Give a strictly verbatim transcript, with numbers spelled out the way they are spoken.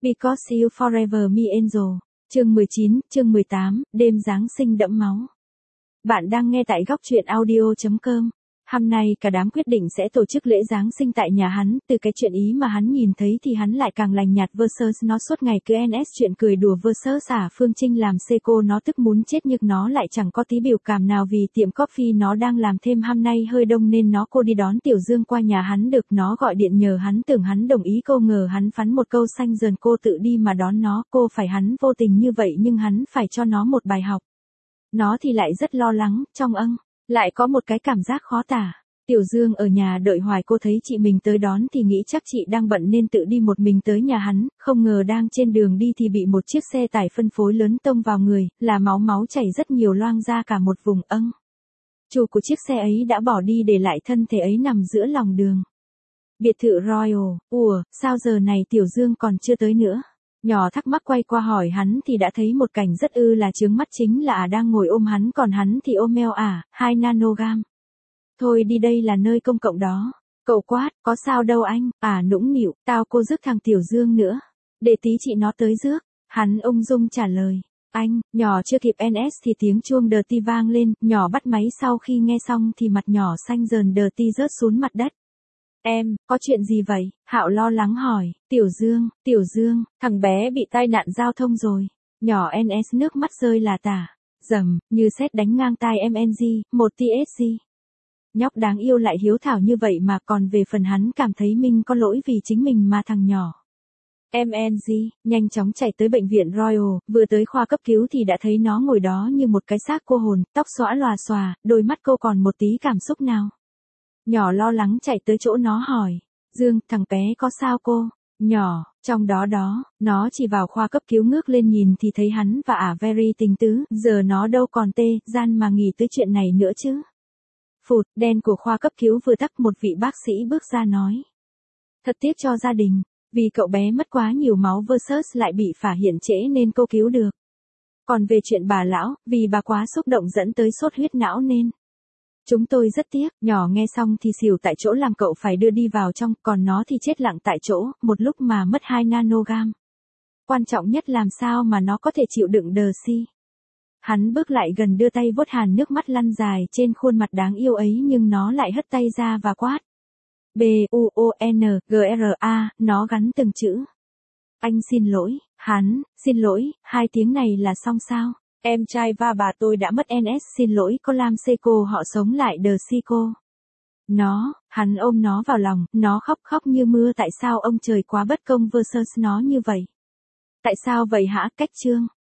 Because You Forever Me Angel. Chương mười chín, chương mười tám, đêm Giáng sinh đẫm máu. Bạn đang nghe tại góc truyện audio chấm com. Hôm nay cả đám quyết định sẽ tổ chức lễ Giáng sinh tại nhà hắn, từ cái chuyện ý mà hắn nhìn thấy thì hắn lại càng lành nhạt versus nó suốt ngày cứ en ét chuyện cười đùa versus à Phương Trinh làm Seiko nó tức muốn chết nhưng nó lại chẳng có tí biểu cảm nào vì tiệm coffee nó đang làm thêm hôm nay hơi đông nên nó cô đi đón Tiểu Dương qua nhà hắn được nó gọi điện nhờ hắn tưởng hắn đồng ý cô ngờ hắn phắn một câu xanh dờn cô tự đi mà đón nó cô phải hắn vô tình như vậy nhưng hắn phải cho nó một bài học. Nó thì lại rất lo lắng, trong âng. Lại có một cái cảm giác khó tả. Tiểu Dương ở nhà đợi hoài cô thấy chị mình tới đón thì nghĩ chắc chị đang bận nên tự đi một mình tới nhà hắn, không ngờ đang trên đường đi thì bị một chiếc xe tải phân phối lớn tông vào người, là máu máu chảy rất nhiều loang ra cả một vùng âng. Chủ của chiếc xe ấy đã bỏ đi để lại thân thể ấy nằm giữa lòng đường. Biệt thự Royal, ủa, sao giờ này Tiểu Dương còn chưa tới nữa? Nhỏ thắc mắc quay qua hỏi hắn thì đã thấy một cảnh rất ư là chướng mắt chính là à đang ngồi ôm hắn còn hắn thì ôm eo à, hai nanogam. Thôi đi đây là nơi công cộng đó. Cậu quát, có sao đâu anh, à nũng nịu, tao cô rước thằng Tiểu Dương nữa. Để tí chị nó tới rước. Hắn ung dung trả lời. Anh, nhỏ chưa kịp en ét thì tiếng chuông đờ ti vang lên, nhỏ bắt máy sau khi nghe xong thì mặt nhỏ xanh dờn đờ ti rớt xuống mặt đất. Em, có chuyện gì vậy? Hạo lo lắng hỏi, Tiểu Dương, Tiểu Dương, thằng bé bị tai nạn giao thông rồi. Nhỏ en ét nước mắt rơi là tả. Dầm, như sét đánh ngang tai em en giê, một tê ét giê. Nhóc đáng yêu lại hiếu thảo như vậy mà còn về phần hắn cảm thấy mình có lỗi vì chính mình mà thằng nhỏ. em en giê, nhanh chóng chạy tới bệnh viện Royal, vừa tới khoa cấp cứu thì đã thấy nó ngồi đó như một cái xác cô hồn, tóc xõa lòa xòa, đôi mắt cô còn một tí cảm xúc nào. Nhỏ lo lắng chạy tới chỗ nó hỏi, Dương, thằng bé có sao cô? Nhỏ, trong đó đó, nó chỉ vào khoa cấp cứu ngước lên nhìn thì thấy hắn và ả Very tình tứ, giờ nó đâu còn tê, gian mà nghĩ tới chuyện này nữa chứ. Phụt, đen của khoa cấp cứu vừa tắt một vị bác sĩ bước ra nói. Thật tiếc cho gia đình, vì cậu bé mất quá nhiều máu versus lại bị phả hiện trễ nên cô cứu được. Còn về chuyện bà lão, vì bà quá xúc động dẫn tới sốt huyết não nên. Chúng tôi rất tiếc, nhỏ nghe xong thì xỉu tại chỗ làm cậu phải đưa đi vào trong, còn nó thì chết lặng tại chỗ, một lúc mà mất hai nanogam. Quan trọng nhất làm sao mà nó có thể chịu đựng đờ si. Hắn bước lại gần đưa tay vuốt hàn nước mắt lăn dài trên khuôn mặt đáng yêu ấy nhưng nó lại hất tay ra và quát. B U O N G R A, nó gắn từng chữ. Anh xin lỗi, hắn, xin lỗi, hai tiếng này là xong sao? Em trai và bà tôi đã mất en ét xin lỗi cô Lam Seiko họ sống lại đờ si cô. Nó, hắn ôm nó vào lòng, nó khóc khóc như mưa tại sao ông trời quá bất công versus nó như vậy? Tại sao vậy hả? Cách chương.